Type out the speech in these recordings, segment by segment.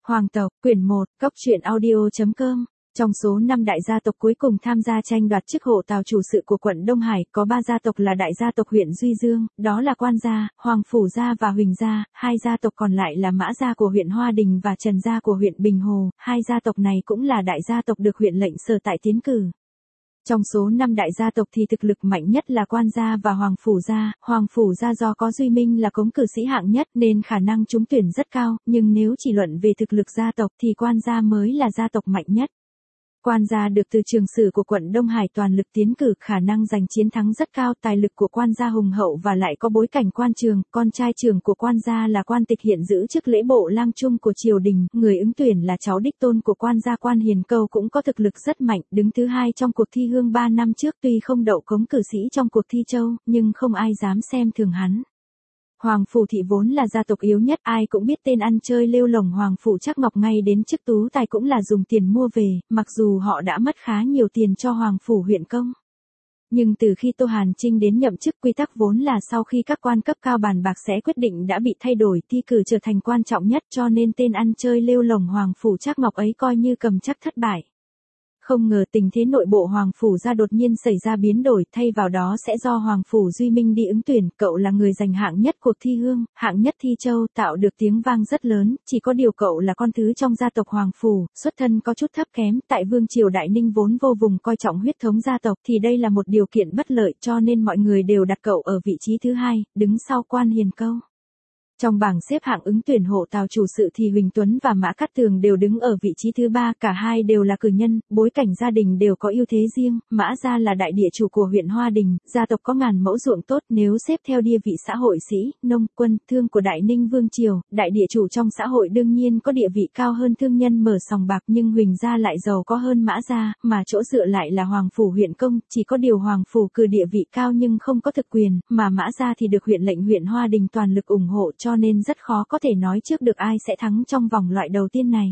Hoàng tộc, quyển 1, Cốc truyện audio.com. Trong số 5 đại gia tộc cuối cùng tham gia tranh đoạt chức hộ tào chủ sự của quận Đông Hải, có 3 gia tộc là đại gia tộc huyện Duy Dương, đó là Quan gia, Hoàng Phủ gia và Huỳnh gia, 2 gia tộc còn lại là Mã gia của huyện Hoa Đình và Trần gia của huyện Bình Hồ, 2 gia tộc này cũng là đại gia tộc được huyện lệnh Sở Tại tiến cử. Trong số 5 đại gia tộc thì thực lực mạnh nhất là Quan gia và Hoàng Phủ gia do có Duy Minh là cống cử sĩ hạng nhất nên khả năng trúng tuyển rất cao, nhưng nếu chỉ luận về thực lực gia tộc thì Quan gia mới là gia tộc mạnh nhất. Quan gia được từ trường sử của quận Đông Hải toàn lực tiến cử, khả năng giành chiến thắng rất cao, tài lực của Quan gia hùng hậu và lại có bối cảnh quan trường, con trai trưởng của Quan gia là Quan Tịch hiện giữ chức lễ bộ lang trung của triều đình, người ứng tuyển là cháu đích tôn của Quan gia Quan Hiền Câu cũng có thực lực rất mạnh, đứng thứ 2 trong cuộc thi hương 3 năm trước, tuy không đậu cống cử sĩ trong cuộc thi châu, nhưng không ai dám xem thường hắn. Hoàng Phủ thị vốn là gia tộc yếu nhất, ai cũng biết tên ăn chơi lêu lổng Hoàng Phủ Trác Ngọc, ngay đến chức tú tài cũng là dùng tiền mua về, mặc dù họ đã mất khá nhiều tiền cho Hoàng Phủ huyện công. Nhưng từ khi Tô Hàn Trinh đến nhậm chức, quy tắc vốn là sau khi các quan cấp cao bàn bạc sẽ quyết định đã bị thay đổi, thi cử trở thành quan trọng nhất, cho nên tên ăn chơi lêu lổng Hoàng Phủ Trác Ngọc ấy coi như cầm chắc thất bại. Không ngờ tình thế nội bộ Hoàng Phủ gia đột nhiên xảy ra biến đổi, thay vào đó sẽ do Hoàng Phủ Duy Minh đi ứng tuyển, cậu là người giành hạng nhất cuộc thi hương, hạng nhất thi châu, tạo được tiếng vang rất lớn, chỉ có điều cậu là con thứ trong gia tộc Hoàng Phủ, xuất thân có chút thấp kém, tại Vương triều Đại Ninh vốn vô vùng coi trọng huyết thống gia tộc thì đây là một điều kiện bất lợi, cho nên mọi người đều đặt cậu ở vị trí thứ 2, đứng sau Quan Hiền Câu. Trong bảng xếp hạng ứng tuyển hộ tào chủ sự thì Huỳnh Tuấn và Mã Cát Tường đều đứng ở vị trí thứ 3, cả hai đều là cử nhân, bối cảnh gia đình đều có ưu thế riêng. Mã gia là đại địa chủ của huyện Hoa Đình, gia tộc có ngàn mẫu ruộng tốt, nếu xếp theo địa vị xã hội sĩ, nông, quân, thương của Đại Ninh Vương triều, đại địa chủ trong xã hội đương nhiên có địa vị cao hơn thương nhân mở sòng bạc, nhưng Huỳnh gia lại giàu có hơn Mã gia, mà chỗ dựa lại là Hoàng Phủ huyện công, chỉ có điều Hoàng Phủ cử địa vị cao nhưng không có thực quyền, mà Mã gia thì được huyện lệnh huyện Hoa Đình toàn lực ủng hộ, cho nên rất khó có thể nói trước được ai sẽ thắng trong vòng loại đầu tiên này.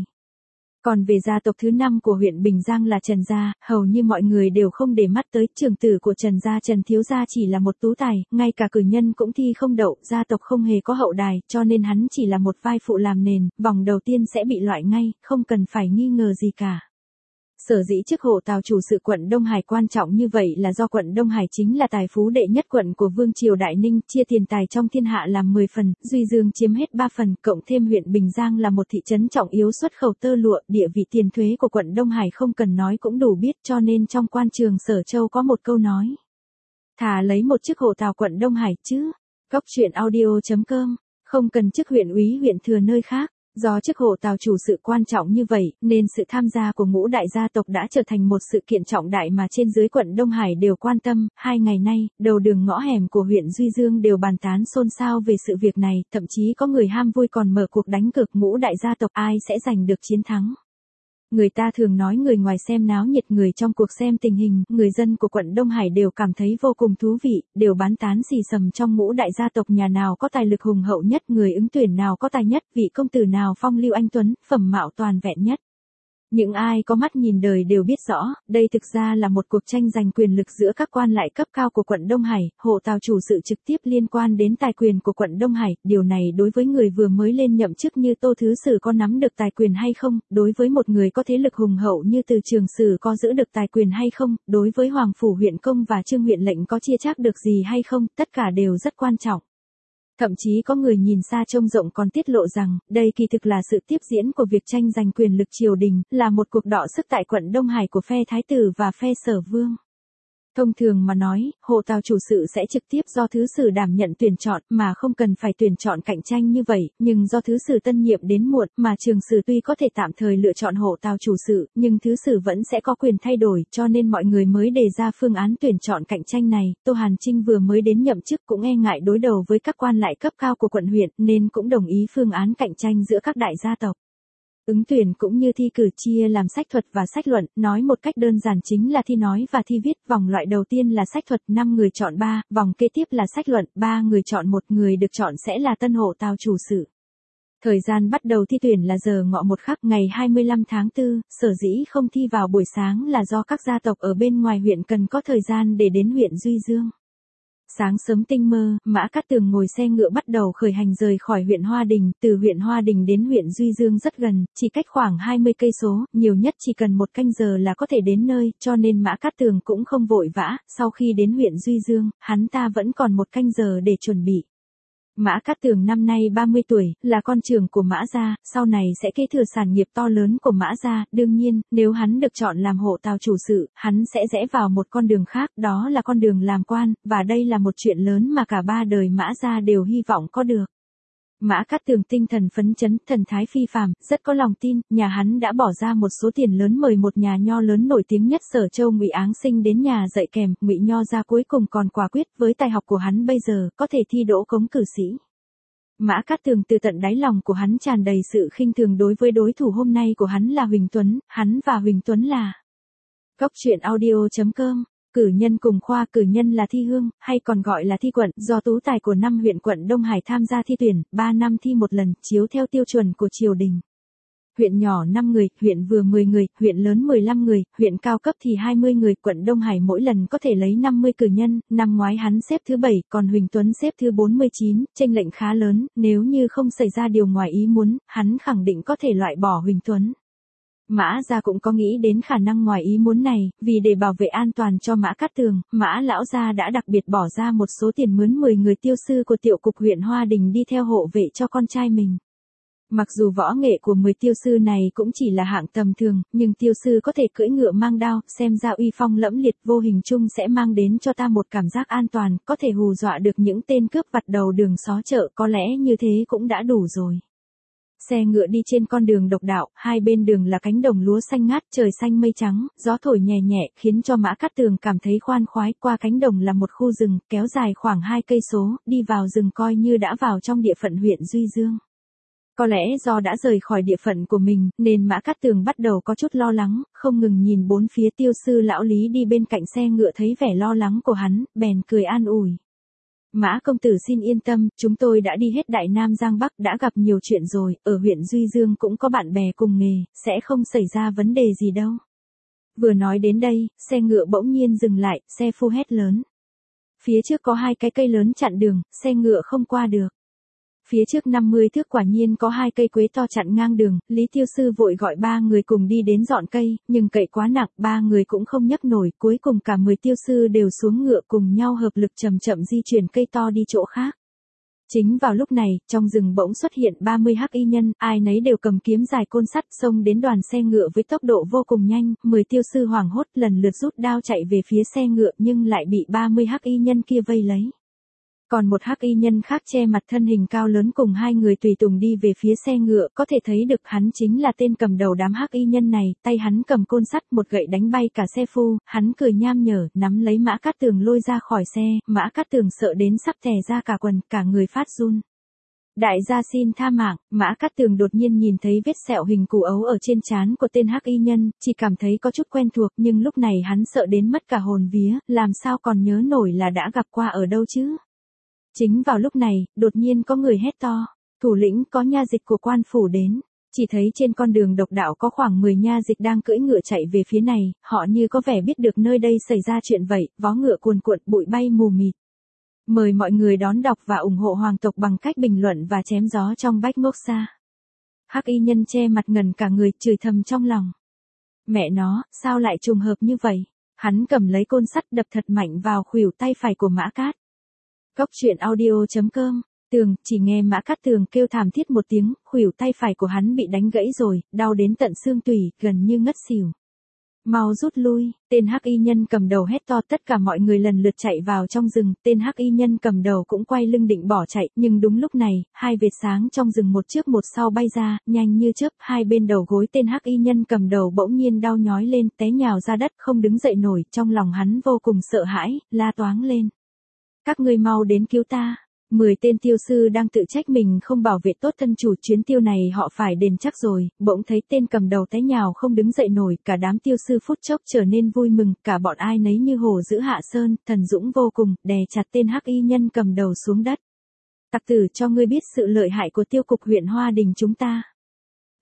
Còn về gia tộc thứ 5 của huyện Bình Giang là Trần gia, hầu như mọi người đều không để mắt tới, trưởng tử của Trần gia Trần Thiếu gia chỉ là một tú tài, ngay cả cử nhân cũng thi không đậu, gia tộc không hề có hậu đài, cho nên hắn chỉ là một vai phụ làm nền, vòng đầu tiên sẽ bị loại ngay, không cần phải nghi ngờ gì cả. Sở dĩ chức hộ tào chủ sự quận Đông Hải quan trọng như vậy là do quận Đông Hải chính là tài phú đệ nhất quận của Vương triều Đại Ninh, chia tiền tài trong thiên hạ làm 10 phần, Duy Dương chiếm hết 3 phần, cộng thêm huyện Bình Giang là một thị trấn trọng yếu xuất khẩu tơ lụa, địa vị tiền thuế của quận Đông Hải không cần nói cũng đủ biết, cho nên trong quan trường Sở Châu có một câu nói: thà lấy một chức hộ tào quận Đông Hải chứ. Cốc truyện audio.com, không cần chức huyện úy huyện thừa nơi khác. Do chức hộ tào chủ sự quan trọng như vậy, nên sự tham gia của ngũ đại gia tộc đã trở thành một sự kiện trọng đại mà trên dưới quận Đông Hải đều quan tâm. 2 ngày nay, đầu đường ngõ hẻm của huyện Duy Dương đều bàn tán xôn xao về sự việc này, thậm chí có người ham vui còn mở cuộc đánh cược ngũ đại gia tộc ai sẽ giành được chiến thắng. Người ta thường nói người ngoài xem náo nhiệt, người trong cuộc xem tình hình, người dân của quận Đông Hải đều cảm thấy vô cùng thú vị, đều bán tán xì xầm trong ngũ đại gia tộc nhà nào có tài lực hùng hậu nhất, người ứng tuyển nào có tài nhất, vị công tử nào phong lưu anh tuấn, phẩm mạo toàn vẹn nhất. Những ai có mắt nhìn đời đều biết rõ, đây thực ra là một cuộc tranh giành quyền lực giữa các quan lại cấp cao của quận Đông Hải, hộ tào chủ sự trực tiếp liên quan đến tài quyền của quận Đông Hải, điều này đối với người vừa mới lên nhậm chức như Tô Thứ Sử có nắm được tài quyền hay không, đối với một người có thế lực hùng hậu như Từ Trường Sử có giữ được tài quyền hay không, đối với Hoàng Phủ huyện công và Trương huyện lệnh có chia chác được gì hay không, tất cả đều rất quan trọng. Thậm chí có người nhìn xa trông rộng còn tiết lộ rằng, đây kỳ thực là sự tiếp diễn của việc tranh giành quyền lực triều đình, là một cuộc đọ sức tại quận Đông Hải của phe Thái tử và phe Sở Vương. Thông thường mà nói, hộ tào chủ sự sẽ trực tiếp do thứ sử đảm nhận tuyển chọn, mà không cần phải tuyển chọn cạnh tranh như vậy, nhưng do thứ sử tân nhiệm đến muộn, mà trường sử tuy có thể tạm thời lựa chọn hộ tào chủ sự, nhưng thứ sử vẫn sẽ có quyền thay đổi, cho nên mọi người mới đề ra phương án tuyển chọn cạnh tranh này. Tô Hàn Trinh vừa mới đến nhậm chức cũng e ngại đối đầu với các quan lại cấp cao của quận huyện, nên cũng đồng ý phương án cạnh tranh giữa các đại gia tộc. Ứng tuyển cũng như thi cử chia làm sách thuật và sách luận, nói một cách đơn giản chính là thi nói và thi viết, vòng loại đầu tiên là sách thuật, 5 người chọn 3, vòng kế tiếp là sách luận, 3 người chọn 1, người được chọn sẽ là tân hộ tào chủ sự. Thời gian bắt đầu thi tuyển là giờ ngọ 1 khắc ngày 25 tháng 4, sở dĩ không thi vào buổi sáng là do các gia tộc ở bên ngoài huyện cần có thời gian để đến huyện Duy Dương. Sáng sớm tinh mơ, Mã Cát Tường ngồi xe ngựa bắt đầu khởi hành rời khỏi huyện Hoa Đình, từ huyện Hoa Đình đến huyện Duy Dương rất gần, chỉ cách khoảng 20 cây số, nhiều nhất chỉ cần 1 canh giờ là có thể đến nơi, cho nên Mã Cát Tường cũng không vội vã, sau khi đến huyện Duy Dương, hắn ta vẫn còn 1 canh giờ để chuẩn bị. Mã Cát Tường năm nay 30 tuổi, là con trưởng của Mã gia, sau này sẽ kế thừa sản nghiệp to lớn của Mã gia, đương nhiên, nếu hắn được chọn làm hộ tào chủ sự, hắn sẽ rẽ vào một con đường khác, đó là con đường làm quan, và đây là một chuyện lớn mà cả 3 đời Mã gia đều hy vọng có được. Mã Cát Tường tinh thần phấn chấn, thần thái phi phàm, rất có lòng tin, nhà hắn đã bỏ ra một số tiền lớn mời một nhà nho lớn nổi tiếng nhất Sở Châu Ngụy Áng Sinh đến nhà dạy kèm, Ngụy Nho gia cuối cùng còn quả quyết, với tài học của hắn bây giờ, có thể thi đỗ cống cử sĩ. Mã Cát Tường từ tận đáy lòng của hắn tràn đầy sự khinh thường đối với đối thủ hôm nay của hắn là Huỳnh Tuấn, hắn và Huỳnh Tuấn là Cốc.audio.com. Cử nhân cùng khoa. Cử nhân là thi hương, hay còn gọi là thi quận, do tú tài của 5 huyện quận Đông Hải tham gia thi tuyển, 3 năm thi một lần, chiếu theo tiêu chuẩn của triều đình. Huyện nhỏ 5 người, huyện vừa 10 người, huyện lớn 15 người, huyện cao cấp thì 20 người, quận Đông Hải mỗi lần có thể lấy 50 cử nhân, năm ngoái hắn xếp thứ 7, còn Huỳnh Tuấn xếp thứ 49, chênh lệch khá lớn, nếu như không xảy ra điều ngoài ý muốn, hắn khẳng định có thể loại bỏ Huỳnh Tuấn. Mã gia cũng có nghĩ đến khả năng ngoài ý muốn này, vì để bảo vệ an toàn cho Mã Cát Tường, Mã lão gia đã đặc biệt bỏ ra một số tiền mướn 10 người tiêu sư của tiểu cục huyện Hoa Đình đi theo hộ vệ cho con trai mình. Mặc dù võ nghệ của 10 tiêu sư này cũng chỉ là hạng tầm thường, nhưng tiêu sư có thể cưỡi ngựa mang đao, xem ra uy phong lẫm liệt, vô hình chung sẽ mang đến cho ta một cảm giác an toàn, có thể hù dọa được những tên cướp vặt đầu đường xó chợ, có lẽ như thế cũng đã đủ rồi. Xe ngựa đi trên con đường độc đạo, hai bên đường là cánh đồng lúa xanh ngát, trời xanh mây trắng, gió thổi nhẹ nhẹ, khiến cho Mã Cát Tường cảm thấy khoan khoái. Qua cánh đồng là một khu rừng, kéo dài khoảng 2 cây số, đi vào rừng coi như đã vào trong địa phận huyện Duy Dương. Có lẽ do đã rời khỏi địa phận của mình, nên Mã Cát Tường bắt đầu có chút lo lắng, không ngừng nhìn bốn phía. Tiêu sư lão Lý đi bên cạnh xe ngựa thấy vẻ lo lắng của hắn, bèn cười an ủi. Mã công tử xin yên tâm, chúng tôi đã đi hết Đại Nam Giang Bắc, đã gặp nhiều chuyện rồi, ở huyện Duy Dương cũng có bạn bè cùng nghề, sẽ không xảy ra vấn đề gì đâu. Vừa nói đến đây, xe ngựa bỗng nhiên dừng lại, xe phu hét lớn. Phía trước có 2 cái cây lớn chặn đường, xe ngựa không qua được. Phía trước 50 thước quả nhiên có 2 cây quế to chặn ngang đường, Lý Tiêu Sư vội gọi 3 người cùng đi đến dọn cây, nhưng cậy quá nặng, 3 người cũng không nhấc nổi, cuối cùng cả 10 tiêu sư đều xuống ngựa cùng nhau hợp lực chậm chậm di chuyển cây to đi chỗ khác. Chính vào lúc này, trong rừng bỗng xuất hiện 30 hắc y nhân, ai nấy đều cầm kiếm dài côn sắt, xông đến đoàn xe ngựa với tốc độ vô cùng nhanh, 10 tiêu sư hoảng hốt lần lượt rút đao chạy về phía xe ngựa nhưng lại bị 30 hắc y nhân kia vây lấy. Còn một hắc y nhân khác che mặt, thân hình cao lớn cùng 2 người tùy tùng đi về phía xe ngựa, có thể thấy được hắn chính là tên cầm đầu đám hắc y nhân này, tay hắn cầm côn sắt, một gậy đánh bay cả xe phu, hắn cười nham nhở, nắm lấy Mã Cát Tường lôi ra khỏi xe, Mã Cát Tường sợ đến sắp tè ra cả quần, cả người phát run. Đại gia xin tha mạng. Mã Cát Tường đột nhiên nhìn thấy vết sẹo hình củ ấu ở trên trán của tên hắc y nhân, chỉ cảm thấy có chút quen thuộc, nhưng lúc này hắn sợ đến mất cả hồn vía, làm sao còn nhớ nổi là đã gặp qua ở đâu chứ. Chính vào lúc này, đột nhiên có người hét to, thủ lĩnh, có nha dịch của quan phủ đến. Chỉ thấy trên con đường độc đạo có khoảng 10 nha dịch đang cưỡi ngựa chạy về phía này, họ như có vẻ biết được nơi đây xảy ra chuyện vậy, vó ngựa cuồn cuộn, bụi bay mù mịt. Mời mọi người đón đọc và ủng hộ Hoàng tộc bằng cách bình luận và chém gió trong Bách Ngốc Sa. Hắc y nhân che mặt ngần cả người, chửi thầm trong lòng. Mẹ nó, sao lại trùng hợp như vậy? Hắn cầm lấy côn sắt đập thật mạnh vào khuỷu tay phải của Mã Cát. Cốc.audio.com. Tường, chỉ nghe Mã Cát Tường kêu thảm thiết một tiếng, khuỷu tay phải của hắn bị đánh gãy rồi, đau đến tận xương tủy, gần như ngất xỉu. Mau rút lui, tên hắc y nhân cầm đầu hét to, tất cả mọi người lần lượt chạy vào trong rừng, tên hắc y nhân cầm đầu cũng quay lưng định bỏ chạy, nhưng đúng lúc này, 2 vệt sáng trong rừng một trước một sau bay ra, nhanh như chớp, hai bên đầu gối tên hắc y nhân cầm đầu bỗng nhiên đau nhói lên, té nhào ra đất, không đứng dậy nổi, trong lòng hắn vô cùng sợ hãi, la toáng lên. Các ngươi mau đến cứu ta. 10 tên tiêu sư đang tự trách mình không bảo vệ tốt thân chủ, chuyến tiêu này họ phải đền chắc rồi, bỗng thấy tên cầm đầu té nhào không đứng dậy nổi, cả đám tiêu sư phút chốc trở nên vui mừng, cả bọn ai nấy như hổ giữ hạ sơn, thần dũng vô cùng, đè chặt tên hắc y nhân cầm đầu xuống đất. Tặc tử, cho ngươi biết sự lợi hại của tiêu cục huyện Hoa Đình chúng ta.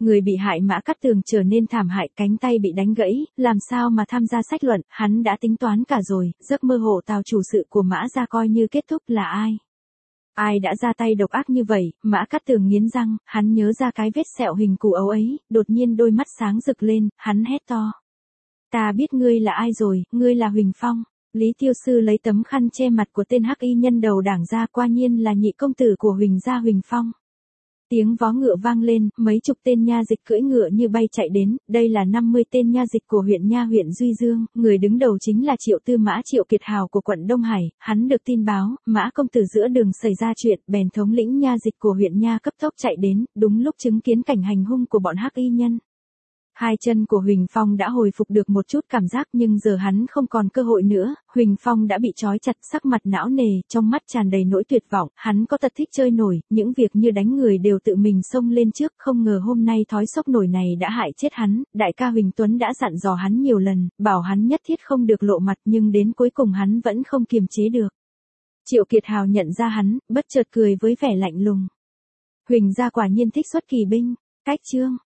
Người bị hại Mã Cát Tường trở nên thảm hại, cánh tay bị đánh gãy, làm sao mà tham gia sách luận, hắn đã tính toán cả rồi, giấc mơ hộ tào chủ sự của Mã gia coi như kết thúc. Là ai? Ai đã ra tay độc ác như vậy? Mã Cát Tường nghiến răng, hắn nhớ ra cái vết sẹo hình củ ấu ấy, đột nhiên đôi mắt sáng rực lên, hắn hét to. Ta biết ngươi là ai rồi, ngươi là Huỳnh Phong. Lý Tiêu Sư lấy tấm khăn che mặt của tên hắc y nhân đầu đảng ra, quả nhiên là nhị công tử của Huỳnh gia Huỳnh Phong. Tiếng vó ngựa vang lên, mấy chục tên nha dịch cưỡi ngựa như bay chạy đến, đây là 50 tên nha dịch của huyện Duy Dương, người đứng đầu chính là Triệu Tư Mã Triệu Kiệt Hào của quận Đông Hải, hắn được tin báo, Mã công tử giữa đường xảy ra chuyện, bèn thống lĩnh nha dịch của huyện nha cấp tốc chạy đến, đúng lúc chứng kiến cảnh hành hung của bọn hắc y nhân. Hai chân của Huỳnh Phong đã hồi phục được một chút cảm giác, nhưng giờ hắn không còn cơ hội nữa, Huỳnh Phong đã bị trói chặt, sắc mặt não nề, trong mắt tràn đầy nỗi tuyệt vọng, hắn có tật thích chơi nổi, những việc như đánh người đều tự mình xông lên trước, không ngờ hôm nay thói sốc nổi này đã hại chết hắn, đại ca Huỳnh Tuấn đã dặn dò hắn nhiều lần, bảo hắn nhất thiết không được lộ mặt, nhưng đến cuối cùng hắn vẫn không kiềm chế được. Triệu Kiệt Hào nhận ra hắn, bất chợt cười với vẻ lạnh lùng. Huỳnh gia quả nhiên thích xuất kỳ binh, cách chương.